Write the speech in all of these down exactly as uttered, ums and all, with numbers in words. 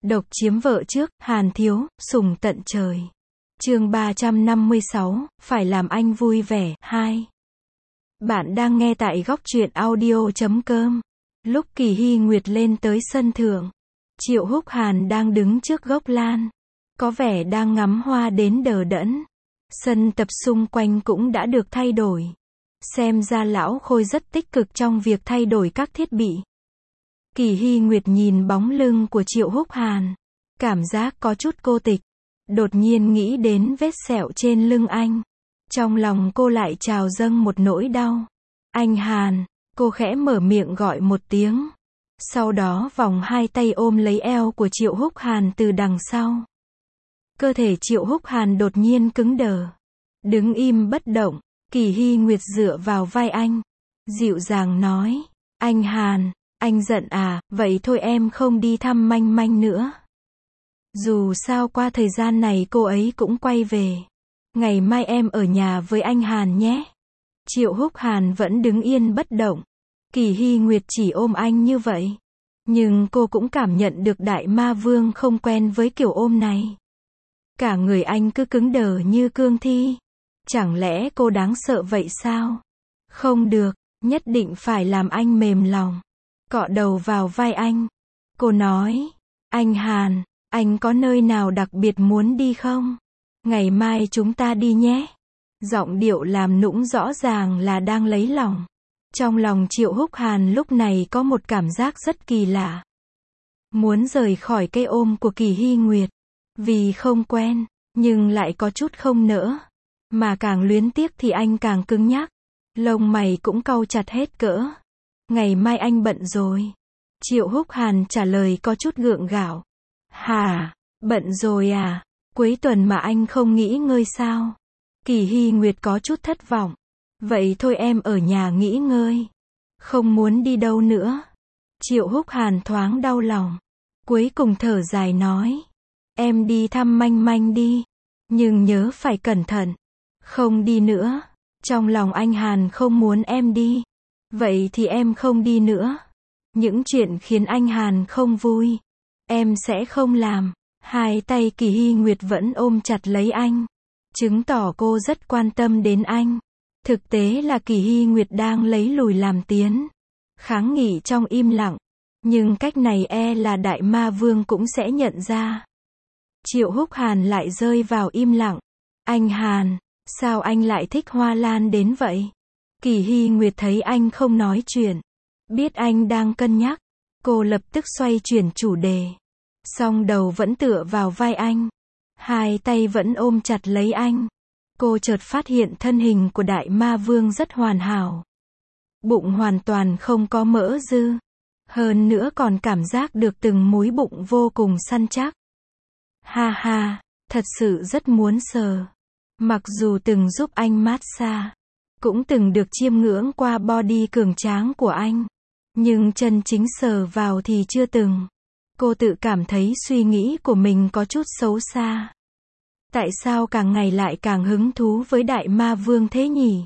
Độc chiếm vợ trước, Hàn Thiếu, sủng tận trời. Chương ba trăm năm mươi sáu, phải làm anh vui vẻ, hai. Bạn đang nghe tại góc truyện audio chấm com. Lúc Kỳ Hy Nguyệt lên tới sân thượng, Triệu Húc Hàn đang đứng trước gốc lan, có vẻ đang ngắm hoa đến đờ đẫn. Sân tập xung quanh cũng đã được thay đổi. Xem ra lão Khôi rất tích cực trong việc thay đổi các thiết bị. Kỳ Hy Nguyệt nhìn bóng lưng của Triệu Húc Hàn, cảm giác có chút cô tịch. Đột nhiên nghĩ đến vết sẹo trên lưng anh. Trong lòng cô lại trào dâng một nỗi đau. Anh Hàn, cô khẽ mở miệng gọi một tiếng. Sau đó vòng hai tay ôm lấy eo của Triệu Húc Hàn từ đằng sau. Cơ thể Triệu Húc Hàn đột nhiên cứng đờ. Đứng im bất động, Kỳ Hy Nguyệt dựa vào vai anh. Dịu dàng nói, anh Hàn, anh giận à, vậy thôi em không đi thăm Manh Manh nữa. Dù sao qua thời gian này cô ấy cũng quay về. Ngày mai em ở nhà với anh Hàn nhé. Triệu Húc Hàn vẫn đứng yên bất động. Kỳ Hy Nguyệt chỉ ôm anh như vậy. Nhưng cô cũng cảm nhận được Đại Ma Vương không quen với kiểu ôm này. Cả người anh cứ cứng đờ như cương thi. Chẳng lẽ cô đáng sợ vậy sao? Không được, nhất định phải làm anh mềm lòng. Cọ đầu vào vai anh. Cô nói, anh Hàn, anh có nơi nào đặc biệt muốn đi không? Ngày mai chúng ta đi nhé. Giọng điệu làm nũng rõ ràng là đang lấy lòng. Trong lòng Triệu Húc Hàn lúc này có một cảm giác rất kỳ lạ. Muốn rời khỏi cái ôm của Kỳ Hy Nguyệt. Vì không quen, nhưng lại có chút không nỡ. Mà càng luyến tiếc thì anh càng cứng nhắc. Lông mày cũng cau chặt hết cỡ. Ngày mai anh bận rồi. Triệu Húc Hàn trả lời có chút gượng gạo. Hả, bận rồi à? Cuối tuần mà anh không nghỉ ngơi sao? Kỳ Hy Nguyệt có chút thất vọng. Vậy thôi em ở nhà nghỉ ngơi. Không muốn đi đâu nữa. Triệu Húc Hàn thoáng đau lòng. Cuối cùng thở dài nói. Em đi thăm Manh Manh đi. Nhưng nhớ phải cẩn thận. Không đi nữa. Trong lòng anh Hàn không muốn em đi. Vậy thì em không đi nữa. Những chuyện khiến anh Hàn không vui, em sẽ không làm. Hai tay Kỳ Hy Nguyệt vẫn ôm chặt lấy anh. Chứng tỏ cô rất quan tâm đến anh. Thực tế là Kỳ Hy Nguyệt đang lấy lùi làm tiến. Kháng nghị trong im lặng. Nhưng cách này e là Đại Ma Vương cũng sẽ nhận ra. Triệu Húc Hàn lại rơi vào im lặng. Anh Hàn, sao anh lại thích hoa lan đến vậy? Kỳ Hy Nguyệt thấy anh không nói chuyện. Biết anh đang cân nhắc. Cô lập tức xoay chuyển chủ đề. Song đầu vẫn tựa vào vai anh. Hai tay vẫn ôm chặt lấy anh. Cô chợt phát hiện thân hình của Đại Ma Vương rất hoàn hảo. Bụng hoàn toàn không có mỡ dư. Hơn nữa còn cảm giác được từng múi bụng vô cùng săn chắc. Ha ha, thật sự rất muốn sờ. Mặc dù từng giúp anh massage, cũng từng được chiêm ngưỡng qua body cường tráng của anh. Nhưng chân chính sờ vào thì chưa từng. Cô tự cảm thấy suy nghĩ của mình có chút xấu xa. Tại sao càng ngày lại càng hứng thú với Đại Ma Vương thế nhỉ?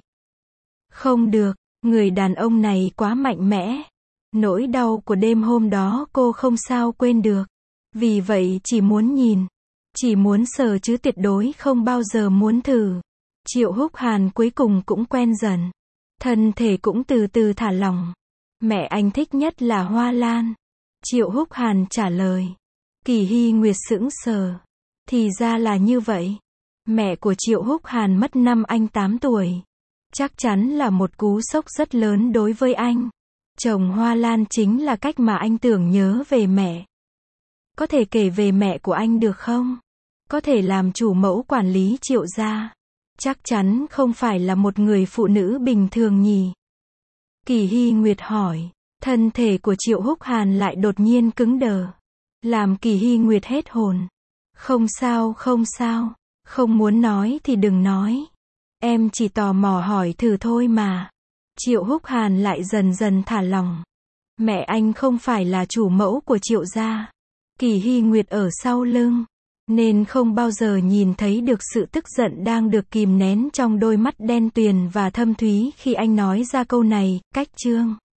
Không được, người đàn ông này quá mạnh mẽ. Nỗi đau của đêm hôm đó cô không sao quên được. Vì vậy chỉ muốn nhìn, chỉ muốn sờ chứ tuyệt đối không bao giờ muốn thử. Triệu Húc Hàn cuối cùng cũng quen dần. Thân thể cũng từ từ thả lỏng. Mẹ anh thích nhất là hoa lan. Triệu Húc Hàn trả lời. Kỳ Hy Nguyệt sững sờ. Thì ra là như vậy. Mẹ của Triệu Húc Hàn mất năm anh tám tuổi. Chắc chắn là một cú sốc rất lớn đối với anh. Trồng hoa lan chính là cách mà anh tưởng nhớ về mẹ. Có thể kể về mẹ của anh được không? Có thể làm chủ mẫu quản lý Triệu gia. Chắc chắn không phải là một người phụ nữ bình thường nhỉ? Kỳ Hy Nguyệt hỏi. Thân thể của Triệu Húc Hàn lại đột nhiên cứng đờ. Làm Kỳ Hy Nguyệt hết hồn. Không sao, không sao. Không muốn nói thì đừng nói. Em chỉ tò mò hỏi thử thôi mà. Triệu Húc Hàn lại dần dần thả lòng. Mẹ anh không phải là chủ mẫu của Triệu gia. Kỳ Hy Nguyệt ở sau lưng. Nên không bao giờ nhìn thấy được sự tức giận đang được kìm nén trong đôi mắt đen tuyền và thâm thúy khi anh nói ra câu này. Cách chương